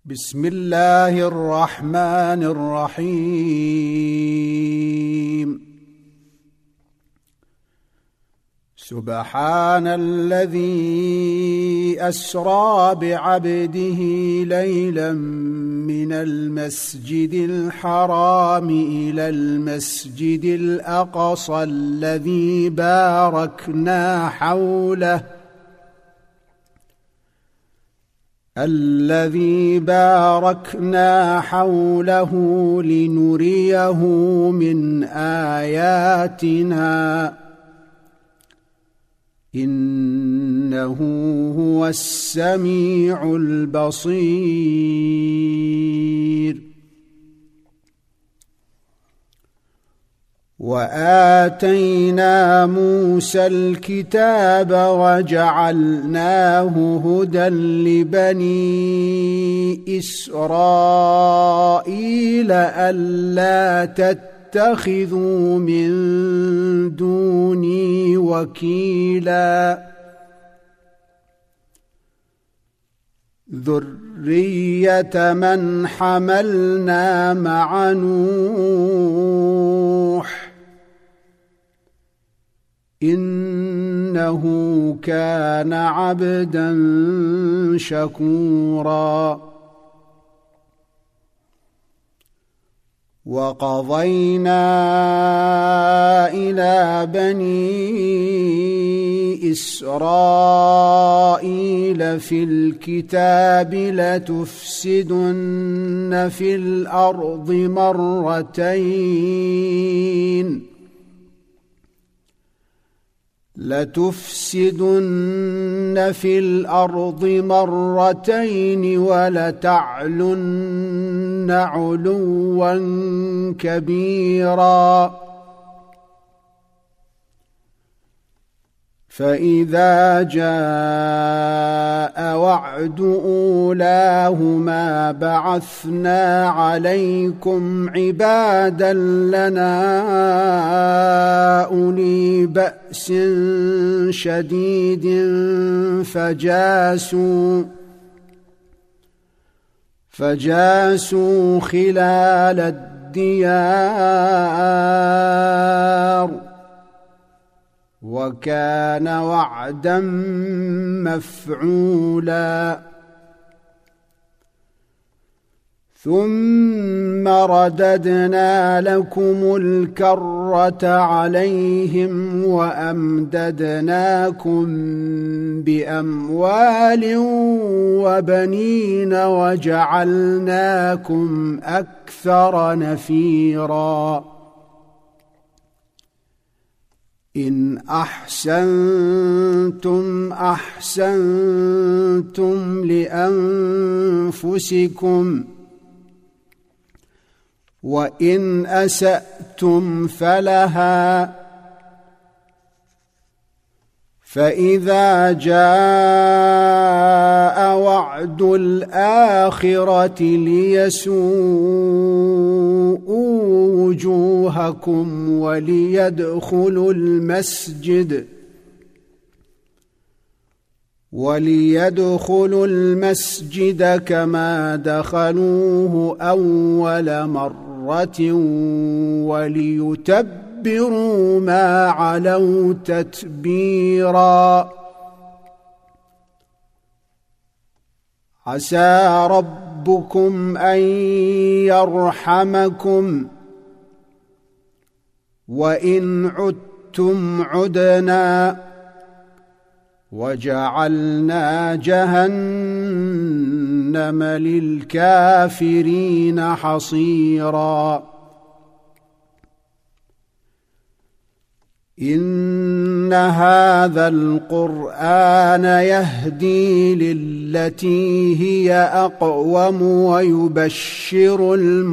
بسم الله الرحمن الرحيم. سبحان الذي أسرى بعبده ليلا من المسجد الحرام إلى المسجد الأقصى الذي باركنا حوله لنريه من آياتنا إنه هو السميع البصير. وآتينا موسى الكتاب وجعلناه هدى لبني إسرائيل ألا تتخذوا من دوني وكيلا ذرية من حملنا مع نوح إنه كان عبدا شكورا. وقضينا إلى بني إسرائيل في الكتاب لتفسدن في الأرض مرتين ولتعلن علوا كبيرا. فإذا جاء وعد أولاهما بعثنا عليكم عبادا لنا أولي بأس شديد فجاسوا خلال الديار وكان وعدا مفعولا. ثم رددنا لكم الكرة عليهم وأمددناكم بأموال وبنين وجعلناكم أكثر نفيرا. إن أحسنتم أحسنتم لأنفسكم وإن أسأتم فلها. فإذا جاء وعد الآخرة ليسوءوا وجوهكم وليدخلوا المسجد كما دخلوه أول مرة وليتبروا ما علوا تتبيرا. عسى ربكم أن يرحمكم وإن عدتم عدنا وجعلنا جهنم للكافرين حصيرا. إن هذا القرآن يهدي للتي هي أقوم ويبشر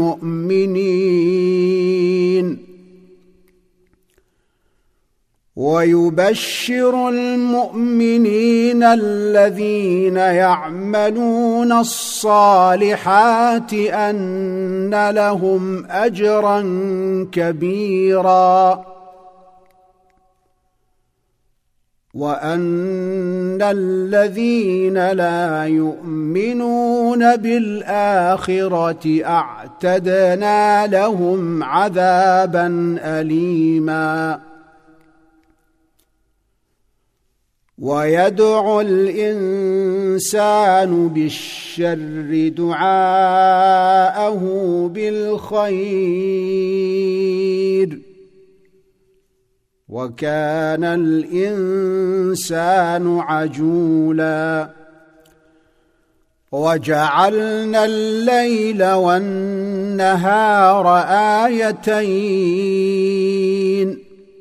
المؤمنين الذين يعملون الصالحات أن لهم أجرا كبيرا. وأن الذين لا يؤمنون بالآخرة أعتدنا لهم عذابا أليما ويدعو الإنسان بالشر دعاءه بالخير وكان الإنسان عجولا وجعلنا الليل والنهار آيتين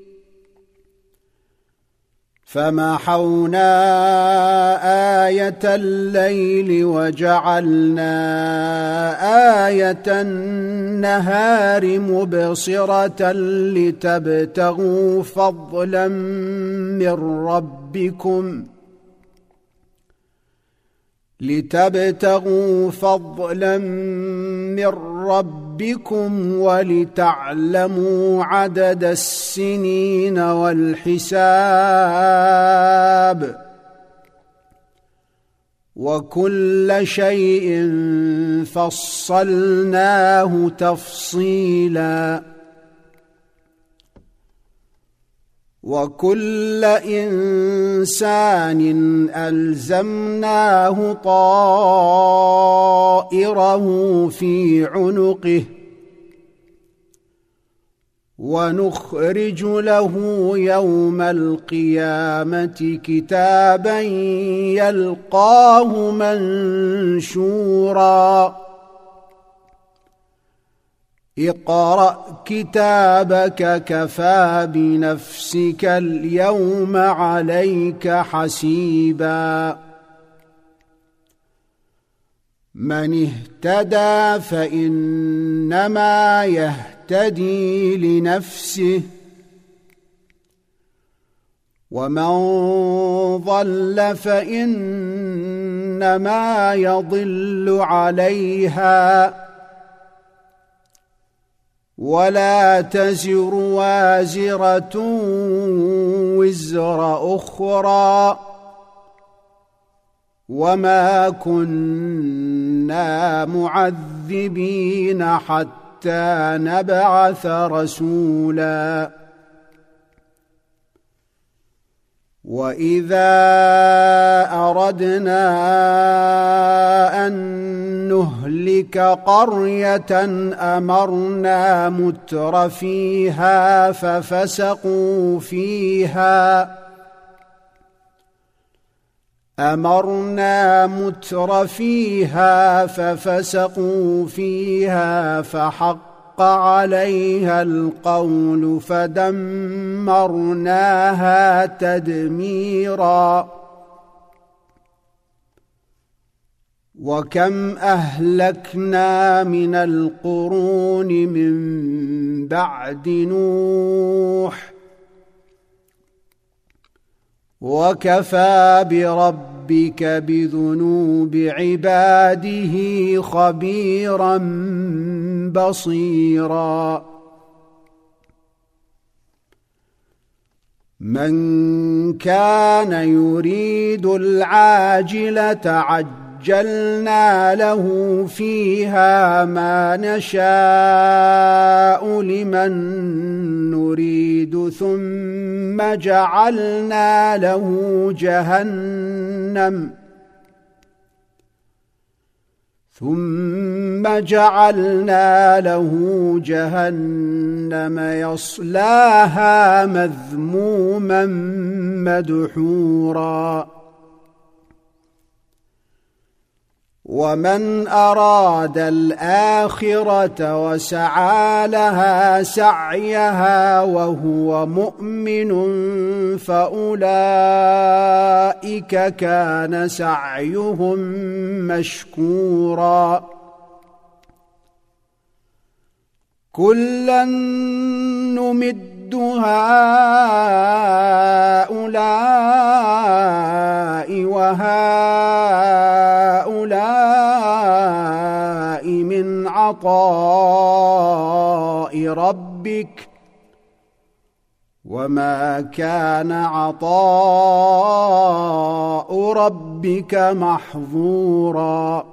فمحونا آية الليل وجعلنا آية النهار مبصرة لتبتغوا فضلا من ربكم ولتعلموا عدد السنين والحساب وكل شيء فصلناه تفصيلا وكل إنسان ألزمناه طائره في عنقه ونخرج له يوم القيامة كتابا يلقاه منشورا اقرأ كتابك كفى بنفسك اليوم عليك حسيبا من اهتدى فإنما يهتدي لنفسه ومن ضل فإنما يضل عليها ولا تزر وازرة وزر أخرى وما كنا معذبين حتى نبعث رسولا وإذا أردنا أن نهلك قرية أمرنا متر فيها ففسقوا فيها فحق عليها القول فدمرناها تدميرا وكم أهلكنا من القرون من بعد نوح وكفى بربك بذنوب عباده خبيرا بصيرا من كان يريد العاجلة عجلنا له فيها ما نشاء لمن نريد ثم جعلنا له جهنم يصلاها مذموما مدحورا ومن أراد الآخرة وسعى لها سعيها وهو مؤمن فأولئك كان سعيهم مشكورا كلا نمد هؤلاء وهؤلاء من عطاء ربك وما كان عطاء ربك محظورا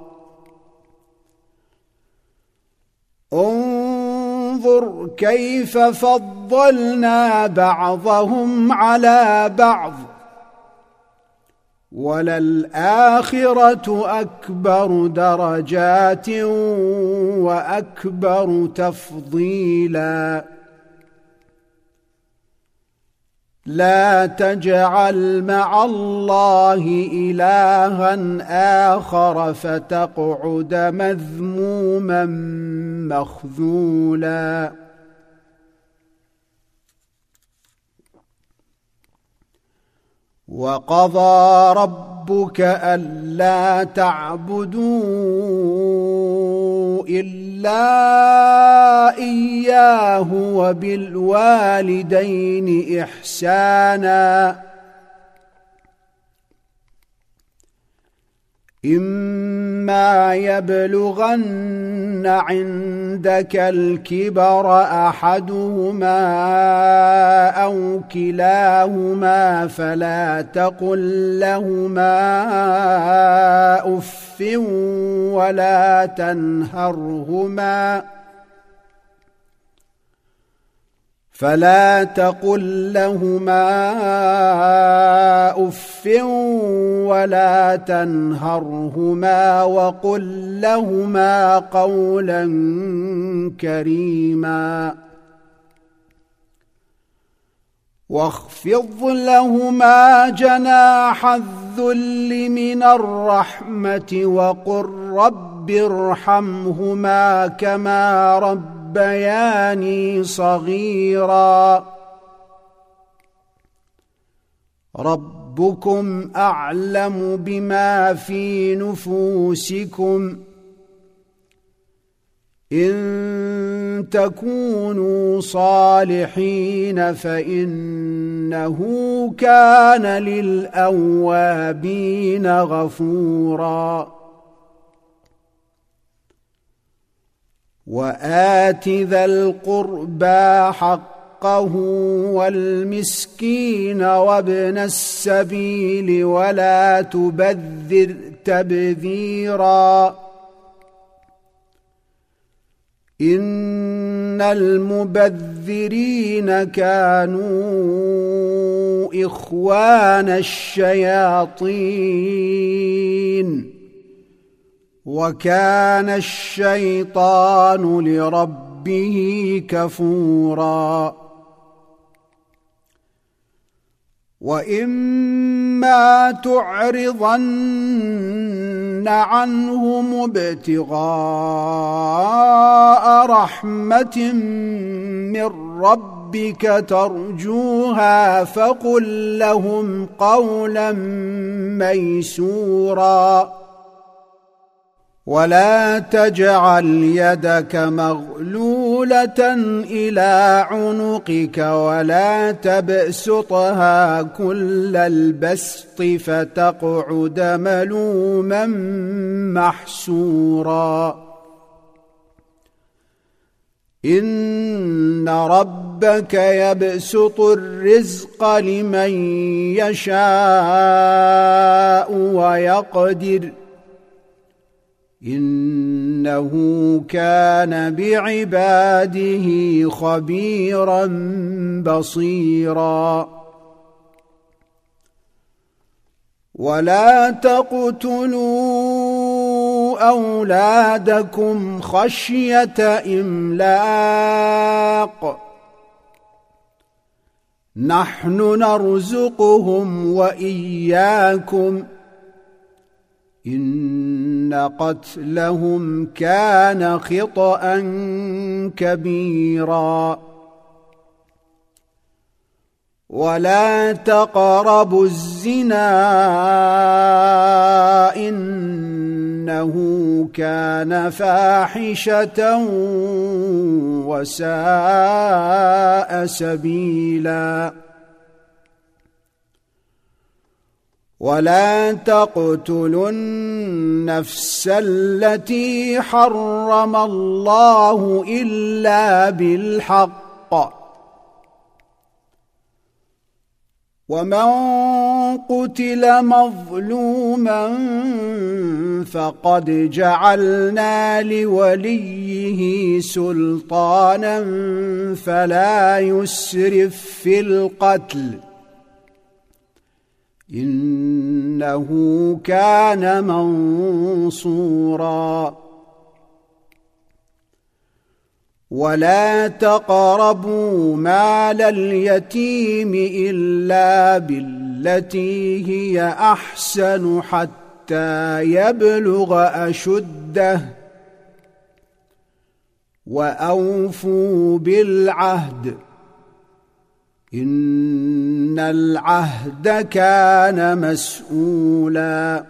انظر كيف فضلنا بعضهم على بعض وللآخرة أكبر درجات وأكبر تفضيلا لا تجعل مع الله إلها آخر فتقعد مذموما مخذولا وقضى ربك ألا تعبدوا إلا إياه وبالوالدين إحسانا إما يبلغن عندك الكبر أحدهما أو كلاهما فلا تقل لهما أف ولا تنهرهما وقل لهما قولا كريما واخفض لهما جناح الذل من الرحمة وقل رب ارحمهما كما ربياني صغيرا ربكم أعلم بما في نفوسكم إن تكونوا صالحين فإنه كان للأوابين غفورا وآت ذا القربى حقه والمسكين وابن السبيل ولا تبذر تبذيرا إن المبذرين كانوا إخوان الشياطين وكان الشيطان لربه كفورا وإما تعرضن عنهم ابتغاء رحمة من ربك ترجوها فقل لهم قولا ميسورا ولا تجعل يدك مغلولة إلى عنقك ولا تبسطها كل البسط فتقعد ملوما محسورا إن ربك يبسط الرزق لمن يشاء ويقدر إنه كان بعباده خبيرا بصيرا ولا تقتلوا أولادكم خشية إملاق نحن نرزقهم وإياكم إن قتلهم كان خطأ كبيرا ولا تقربوا الزنا إنه كان فاحشة وساء سبيلا ولا تقتلوا النفس التي حرم الله إلا بالحق ومن قتل مظلوما فقد جعلنا لوليه سلطانا فلا يسرف في القتل إنه كان منصورا ولا تقربوا مال اليتيم إلا بالتي هي أحسن حتى يبلغ أشده وأوفوا بالعهد إن العهد كان مسؤولا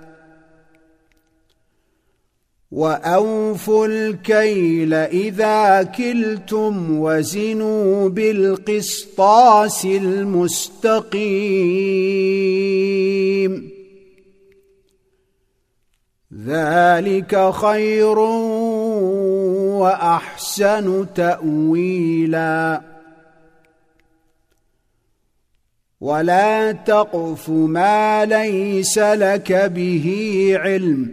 وأوفوا الكيل إذا كلتم وزنوا بالقسطاس المستقيم ذلك خير وأحسن تأويلا ولا تقف ما ليس لك به علم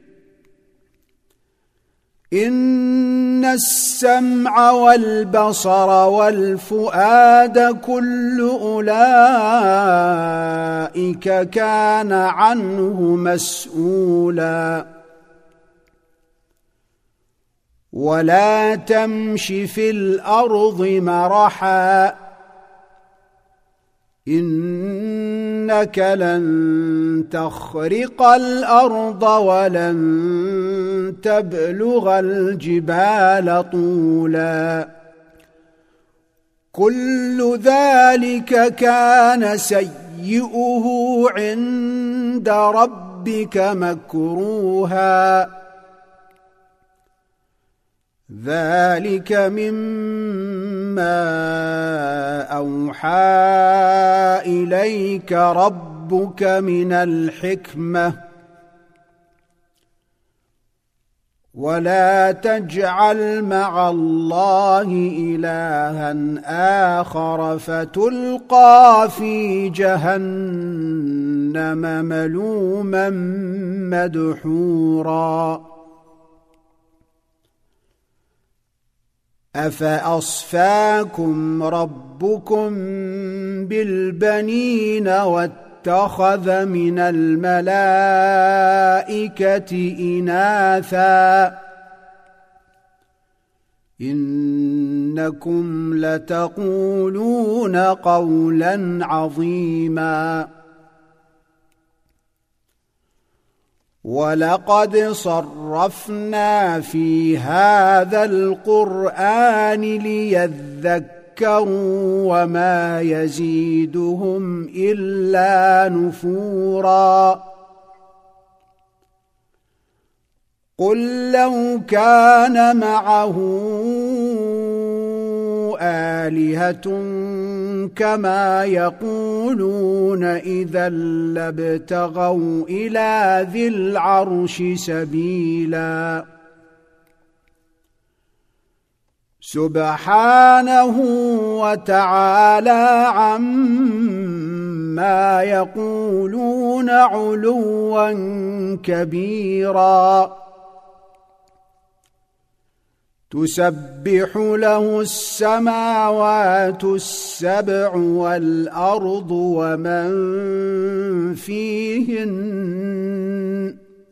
إن السمع والبصر والفؤاد كل أولئك كان عنه مسؤولا ولا تمش في الأرض مرحا إنك لن تخرق الأرض ولن تبلغ الجبال طولا كل ذلك كان سيئه عند ربك مكروها ذلك مما أوحى إليك ربك من الحكمة ولا تجعل مع الله إلها آخر فتلقى في جهنم ملوما مدحورا أفأصفاكم ربكم بالبنين واتخذ من الملائكة إناثا إنكم لتقولون قولا عظيما ولقد صرفنا في هذا القرآن ليذكروا وما يزيدهم إلا نفورا قل لو كان معه آلهة كما يقولون إذا لابتغوا إلى ذي العرش سبيلا سبحانه وتعالى عما يقولون علوا كبيرا تسبح له السماوات السبع والأرض ومن فيهن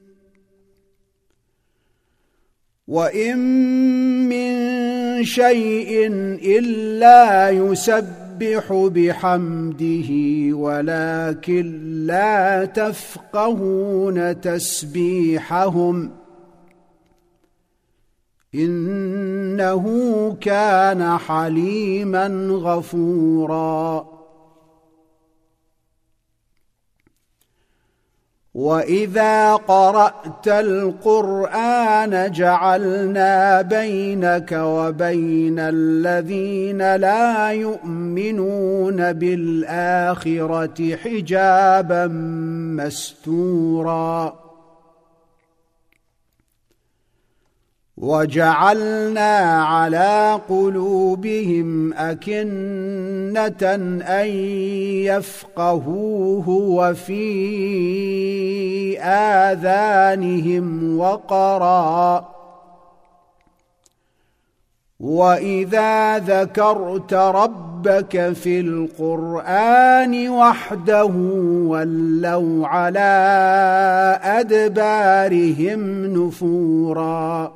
وإن من شيء إلا يسبح بحمده ولكن لا تفقهون تسبيحهم إنه كان حليما غفورا وإذا قرأت القرآن جعلنا بينك وبين الذين لا يؤمنون بالآخرة حجابا مستورا وجعلنا على قلوبهم أكنة أن يفقهوه وفي آذانهم وقرا وإذا ذكرت ربك في القرآن وحده ولوا على أدبارهم نفورا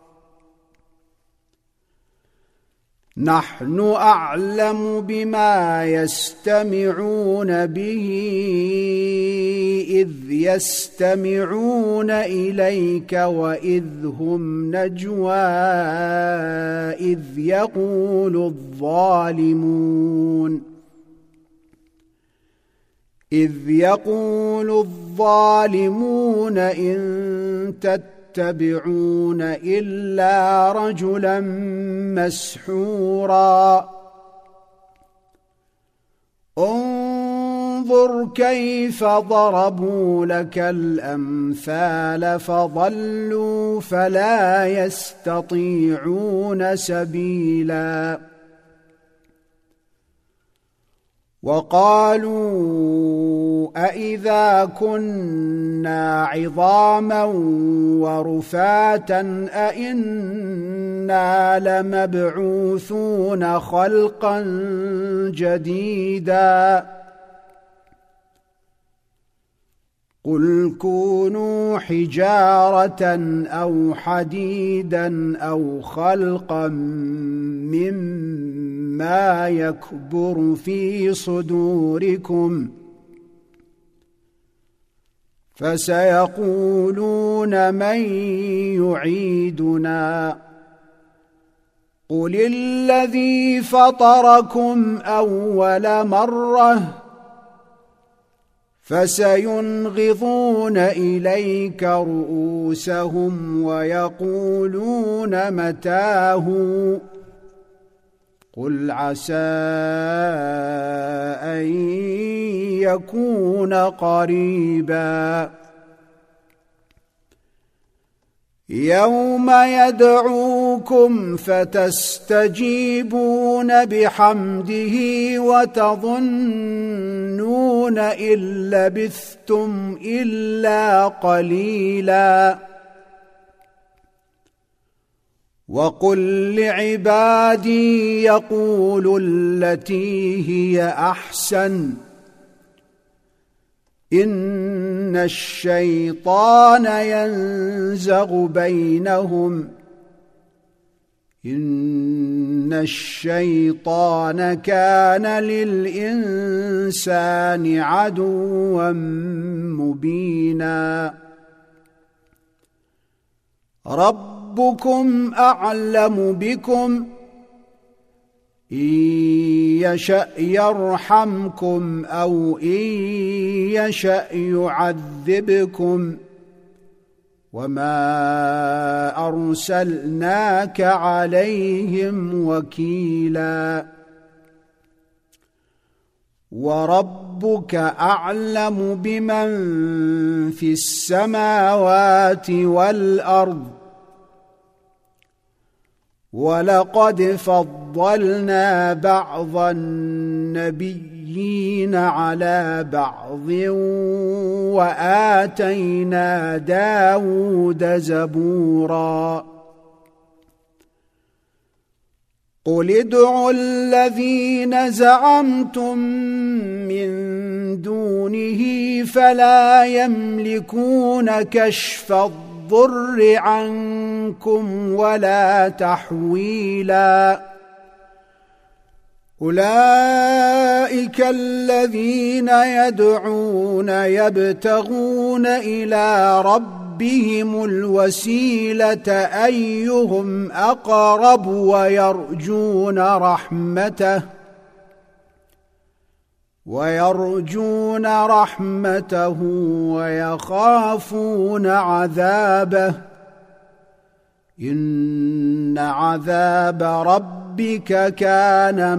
نحن أعلم بما يستمعون به إذ يستمعون إليك وإذ هم نجوى إذ يقول الظالمون إن تتبعون إلا رجلا مسحورا انظر كيف ضربوا لك الأمثال فضلوا فلا يستطيعون سبيلا وقالوا أإذا كنا عظاما ورفاتا أإنا لمبعوثون خلقا جديدا قل كونوا حجارة أو حديدا أو خلقا مما يكبر في صدوركم فسيقولون من يعيدنا قل الذي فطركم أول مرة فسينغضون إليك رؤوسهم ويقولون متاه قل عسى أن يكون قريبا يوم يدعوكم فتستجيبون بحمده وتظنون إن لبثتم إلا قليلا وقل لعبادي يقولوا التي هي أحسن إن الشيطان ينزغ بينهم إن الشيطان كان للإنسان عدوا مبينا ربكم أعلم بكم إن يشأ يرحمكم أو إن يشأ يعذبكم وما أرسلناك عليهم وكيلا وربك أعلم بمن في السماوات والأرض ولقد فضلنا بعض النبيين على بعض وآتينا داود زبورا قل ادعوا الذين زعمتم من دونه فلا يملكون كشف الضر عنكم ولا تحويلا أولئك الذين يدعون يبتغون إلى ربهم الوسيلة أيهم أقرب ويرجون رحمته ويخافون عذابه إن عذاب ربك كان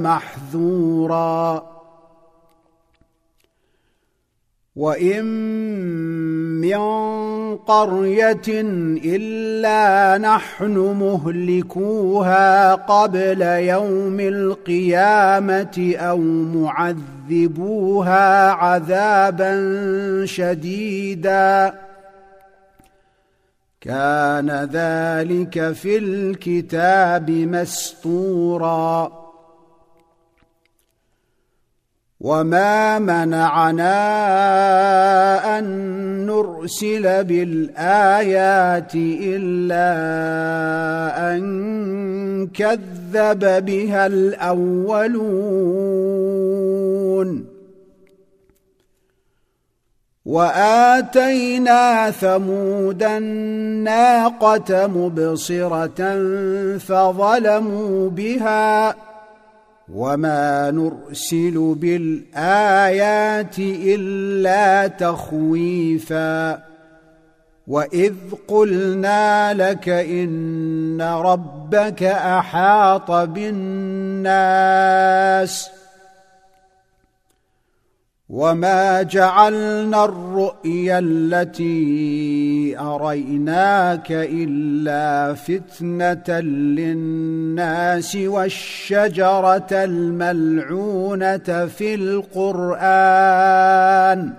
محذورا وإن من قرية إلا نحن مهلكوها قبل يوم القيامة أو معذبوها عذابا شديدا كان ذلك في الكتاب مسطورا وما منعنا أن نرسل بالآيات إلا أن كذب بها الأولون وآتينا ثمود الناقة مبصرة فظلموا بها وما نرسل بالآيات إلا تخويفا وإذ قلنا لك إن ربك أحاط بالناس وما جعلنا الرؤيا التي أريناك إلا فتنة للناس والشجرة الملعونة في القرآن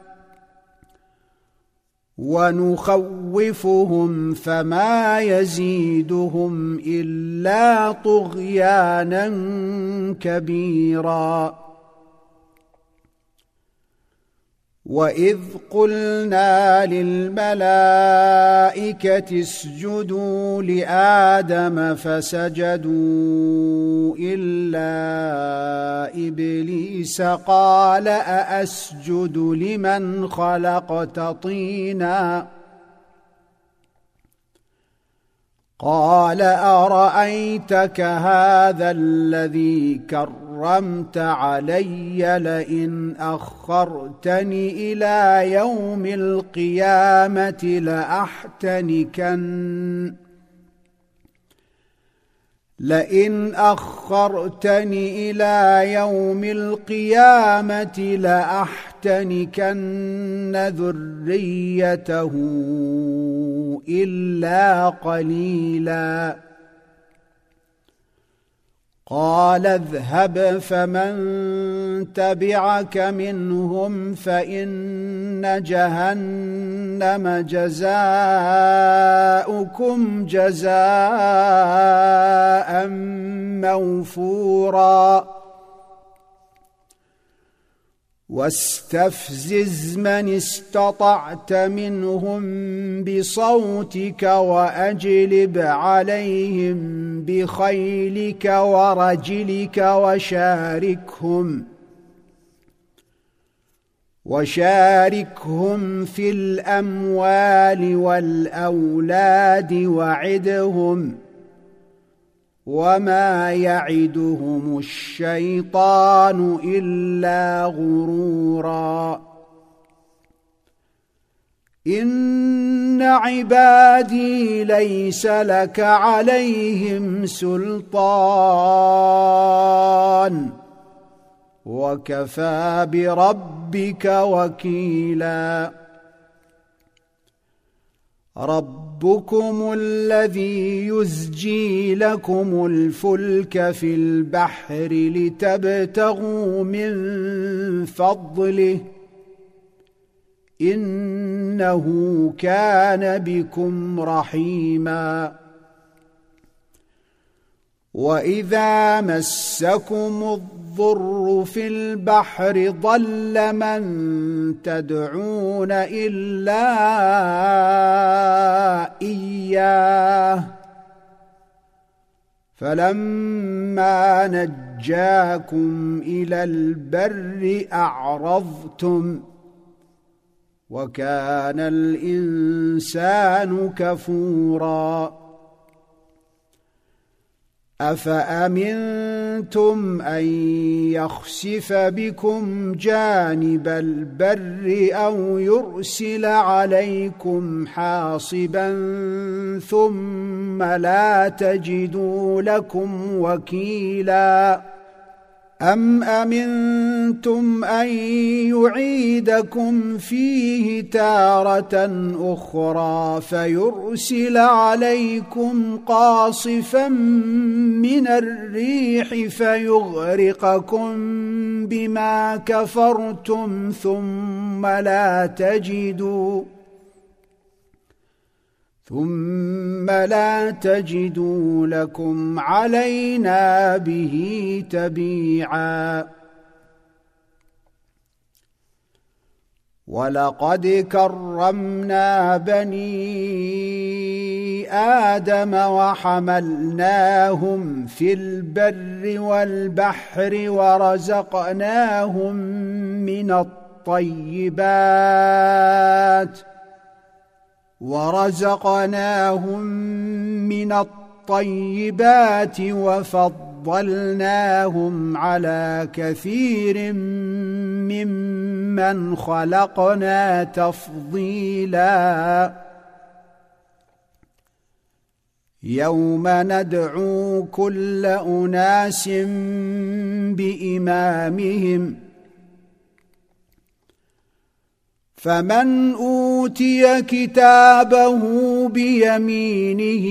ونخوفهم فما يزيدهم إلا طغيانا كبيرا وإذ قلنا للملائكة اسجدوا لآدم فسجدوا إلا إبليس قال أأسجد لمن خلقت طينا قال أرأيتك هذا الذي كرمت علي لئن أخرتني إلى يوم القيامة لأحتنكن ذريته إلا قليلا قال اذهب فمن تبعك منهم فإن جهنم جزاؤكم جزاء موفورا واستفزز من استطعت منهم بصوتك وأجلب عليهم بخيلك ورجلك وشاركهم في الأموال والأولاد وعدهم وما يعدهم الشيطان إلا غرورا إن عبادي ليس لك عليهم سلطان وكفى بربك وكيلا ربكم الذي يزجي لكم الفلك في البحر لتبتغوا من فضله إنه كان بكم رحيما وإذا مسكم الضر في البحر ضل من تدعون إلا إياه فلما نجاكم إلى البر أعرضتم وكان الإنسان كفورا أفأمنتم أن يخسف بكم جانب البر أو يرسل عليكم حاصبا ثم لا تجدوا لكم وكيلا أم أمنتم أن يعيدكم فيه تارة أخرى فيرسل عليكم قاصفا من الريح فيغرقكم بما كفرتم ثم لا تجدوا لكم علينا به تبيعا ولقد كرمنا بني آدم وحملناهم في البر والبحر ورزقناهم من الطيبات وفضلناهم على كثير ممن خلقنا تفضيلا يوم ندعو كل أناس بإمامهم فمن أوتي كتابه بيمينه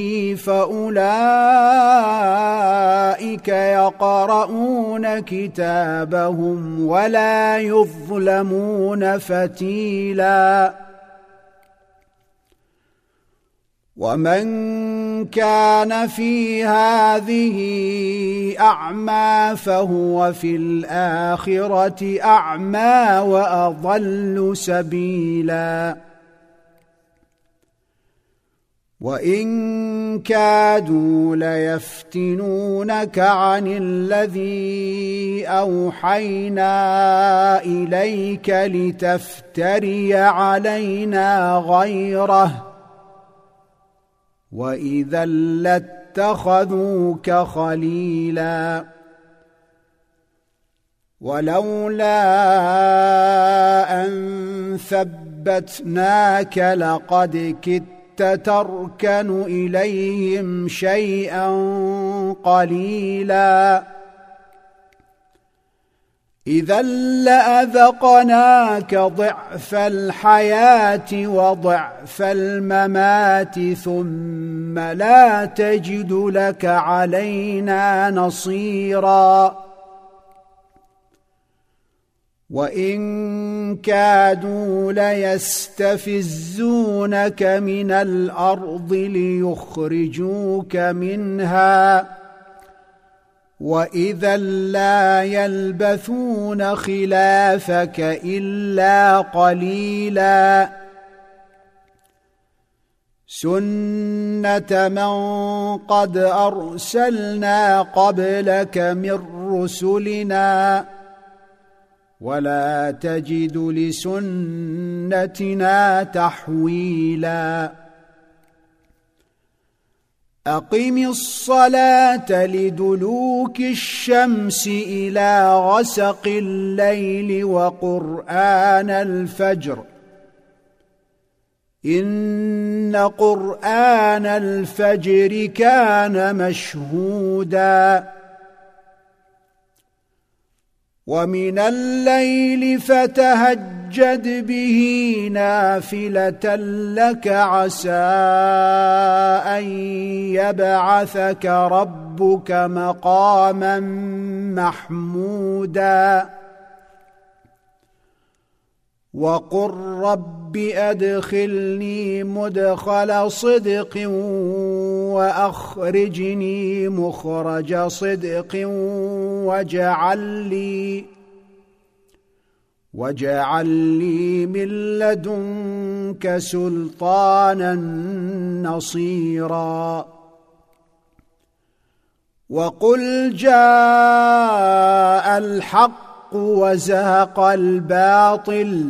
فأولئك يقرؤون كتابهم ولا يظلمون فتيلا ومن كان في هذه أعمى فهو في الآخرة أعمى وأضل سبيلا وإن كادوا ليفتنونك عن الذي أوحينا إليك لتفتري علينا غيره وإذا لاتخذوك خليلا ولولا أن ثبتناك لقد كدت تركن إليهم شيئا قليلا إذا لأذقناك ضعف الحياة وضعف الممات ثم لا تجد لك علينا نصيرا وإن كادوا ليستفزونك من الأرض ليخرجوك منها وإذا لا يلبثون خلافك إلا قليلا سنة من قد أرسلنا قبلك من رسلنا ولا تجد لسنتنا تحويلا أقم الصلاة لدلوك الشمس إلى غسق الليل وقرآن الفجر إن قرآن الفجر كان مشهودا ومن الليل فتهجد به نافلة لك عسى أن يبعثك ربك مقاما محمودا وقل رب أدخلني مدخل صدق وأخرجني مخرج صدق واجعل لي من لدنك سلطانا نصيرا وقل جاء الحق وزهق الباطل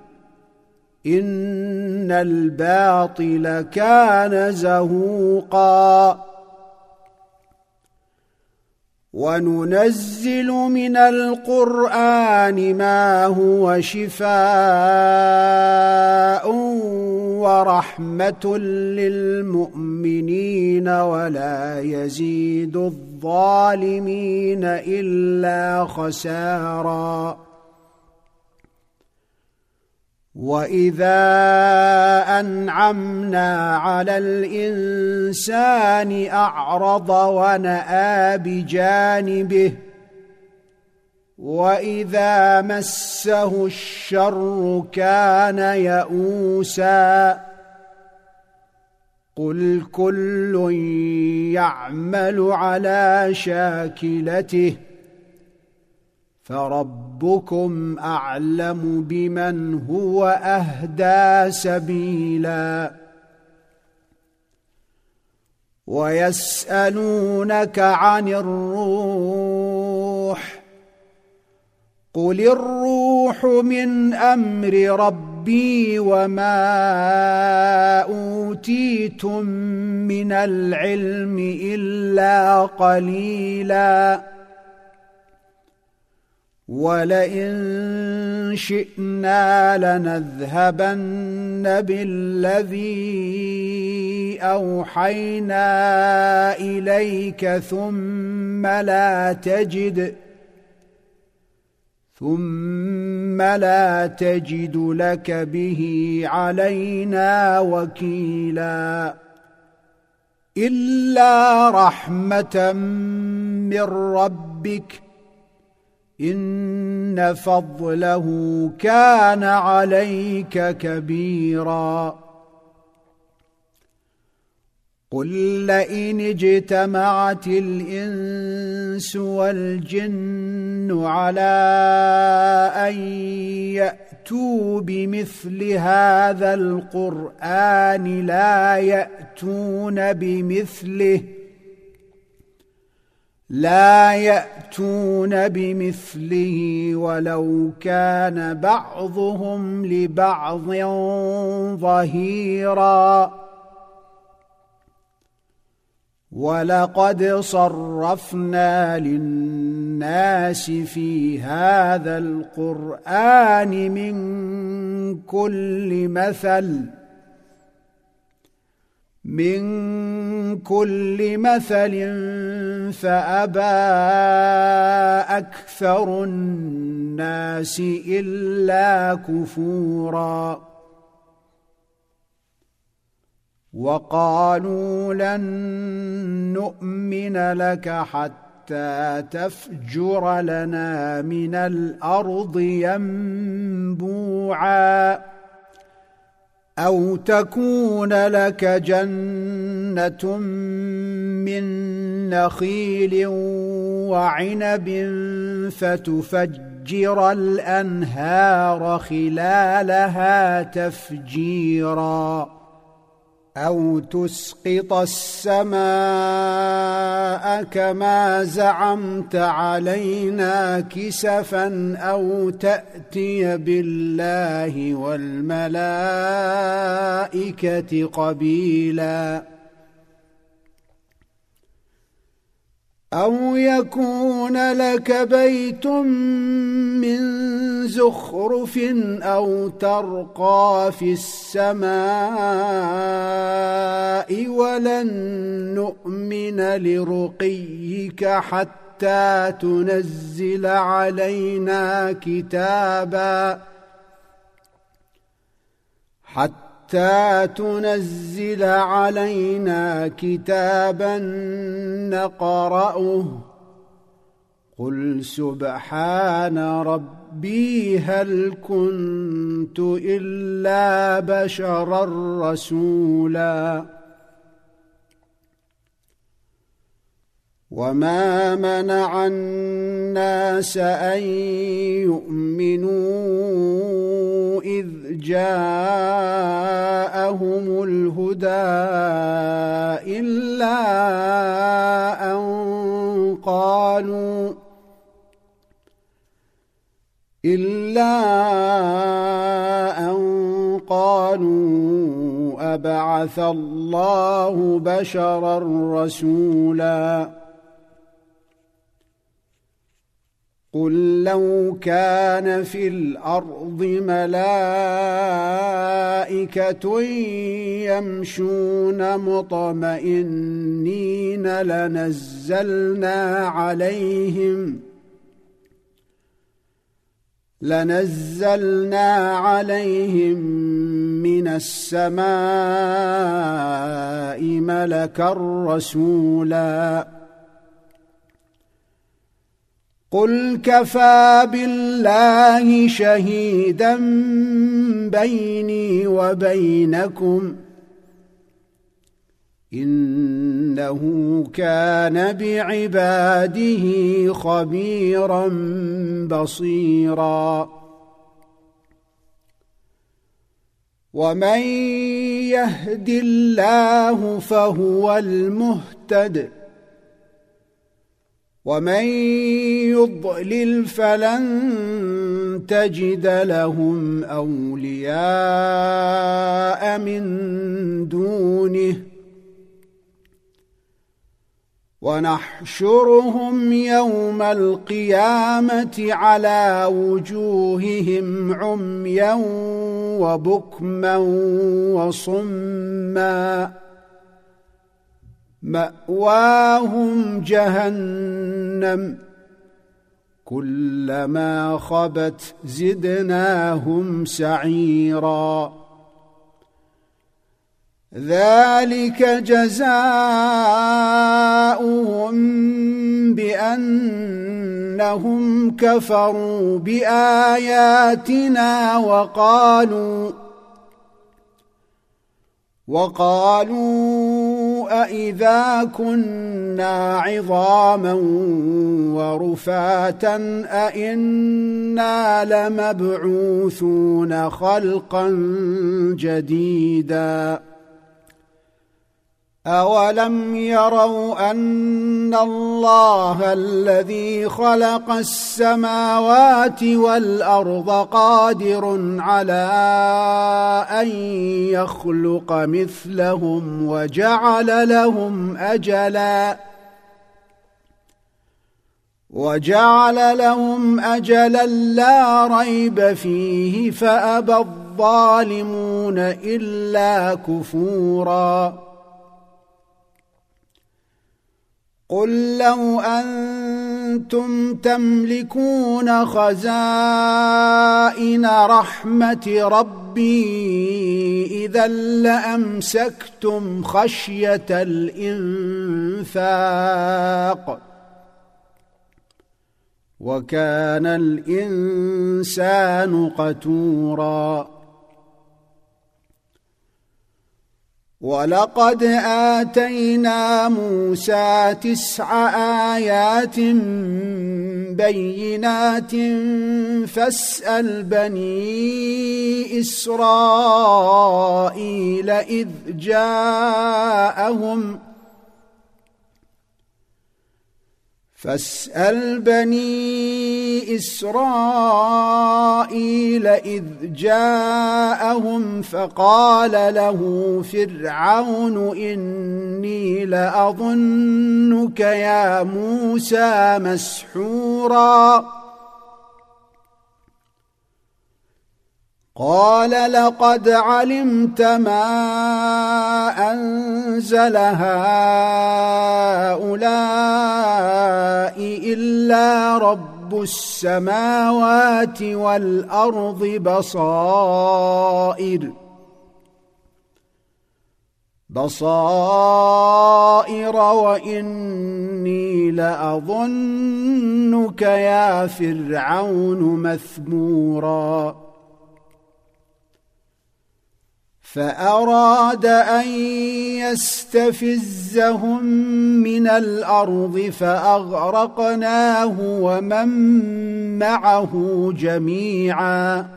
إن الباطل كان زهوقا وننزل من القرآن ما هو شفاء ورحمة للمؤمنين ولا يزيد الظالمين إلا خسارا وإذا أنعمنا على الإنسان أعرض ونأى بجانبه وإذا مسه الشر كان يئوسا قل كل يعمل على شاكلته فربكم أعلم بمن هو أهدى سبيلا ويسألونك عن الروح قل الروح من أمر ربي وما أوتيتم من العلم إلا قليلا ولئن شئنا لنذهبن بالذي أوحينا إليك ثم لا تجد لك به علينا وكيلا إلا رحمة من ربك إن فضله كان عليك كبيرا قل لئن اجتمعت الإنس والجن على أن يأتوا بمثل هذا القرآن لا يأتون بمثله ولو كان بعضهم لبعض ظهيرا ولقد صرفنا للناس في هذا القرآن من كل مثل فأبى أكثر الناس إلا كفورا وقالوا لن نؤمن لك حتى تفجر لنا من الأرض ينبوعا أو تكون لك جنة من نخيل وعنب فتفجر الأنهار خلالها تفجيرا أو تسقط السماء كما زعمت علينا كسفا أو تأتي بالله والملائكة قبيلا أو يكون لك بيت من زخرف أو ترقى في السماء ولن نؤمن لرقيك حتى تنزل علينا كتابا نقرأه قل سبحان ربي هل كنت إلا بشرا رسولا وما منع الناس أن يؤمنوا إذ جاءهم الهدى إلا أن قالوا أبعث الله بشرا رسولا قل لو كان في الأرض ملائكة يمشون مطمئنين لنزلنا عليهم من السماء ملكا رسولا قل كفى بالله شهيدا بيني وبينكم إنه كان بعباده خبيرا بصيرا ومن يهد الله فهو المهتد ومن يضلل فلن تجد لهم أولياء من دونه ونحشرهم يوم القيامة على وجوههم عميا وبكما وصما مأواهم جهنم كلما خبت زدناهم سعيرا ذلك جزاؤهم بأنهم كفروا بآياتنا وقالوا أإذا كنا عظاما ورفاتا أإنا لمبعوثون خلقا جديدا أولم يروا أن الله الذي خلق السماوات والأرض قادر على أن يخلق مثلهم وجعل لهم أجلا لا ريب فيه فأبى الظالمون إلا كفورا قل لو أنتم تملكون خزائن رحمة ربي إذا لأمسكتم خشية الإنفاق وكان الإنسان قتورا ولقد آتينا موسى 9 آيات بينات فاسأل بني إسرائيل إذ جاءهم فقال له فرعون إني لأظنك يا موسى مسحورا قال لقد علمت ما أنزل هؤلاء إلا رب السماوات والأرض بصائر وإني لأظنك يا فرعون مثبورا فأراد أن يستفزهم من الأرض فأغرقناه ومن معه جميعا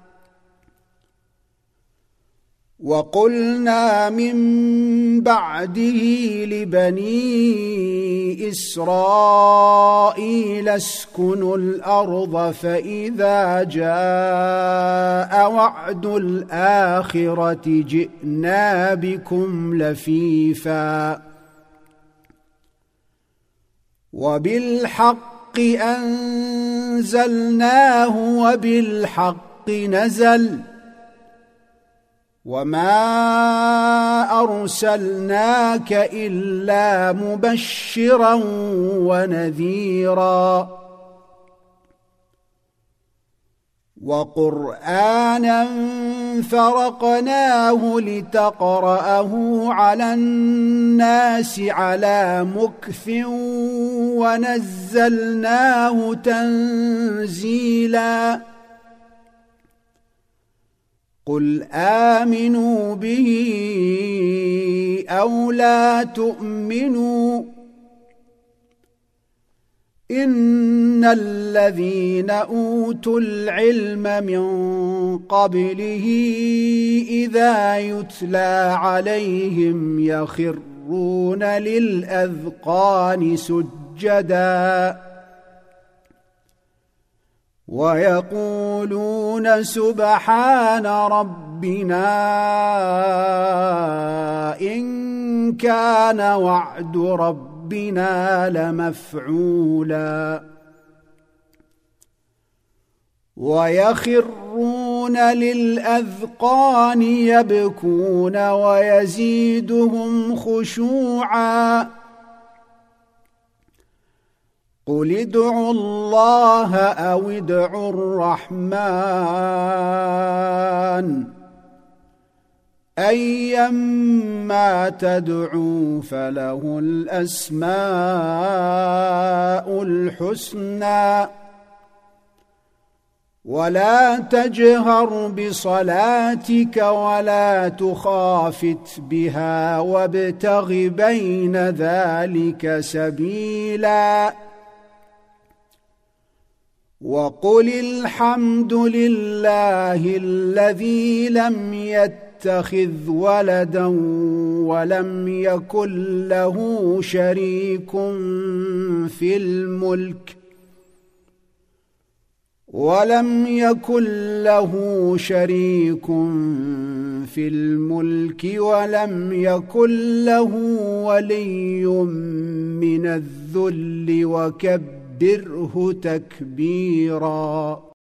وقلنا من بعده لبني إسرائيل اسكنوا الأرض فإذا جاء وعد الآخرة جئنا بكم لفيفا وبالحق أنزلناه وبالحق نزل وما أرسلناك إلا مبشرا ونذيرا وقرآنا فرقناه لتقرأه على الناس على مكث ونزلناه تنزيلا قل آمنوا به أو لا تؤمنوا إن الذين أوتوا العلم من قبله إذا يتلى عليهم يخرون للأذقان سجدا ويقولون سبحان ربنا إن كان وعد ربنا لمفعولا ويخرون للأذقان يبكون ويزيدهم خشوعا قل ادعوا الله أو ادعوا الرحمن أيما تدعوا فله الأسماء الحسنى ولا تجهر بصلاتك ولا تخافت بها وابتغ بين ذلك سبيلا وقل الحمد لله الذي لم يتخذ ولدا ولم يكن له شريك في الملك ولم يكن له ولي من الذل وكبره تكبيرا.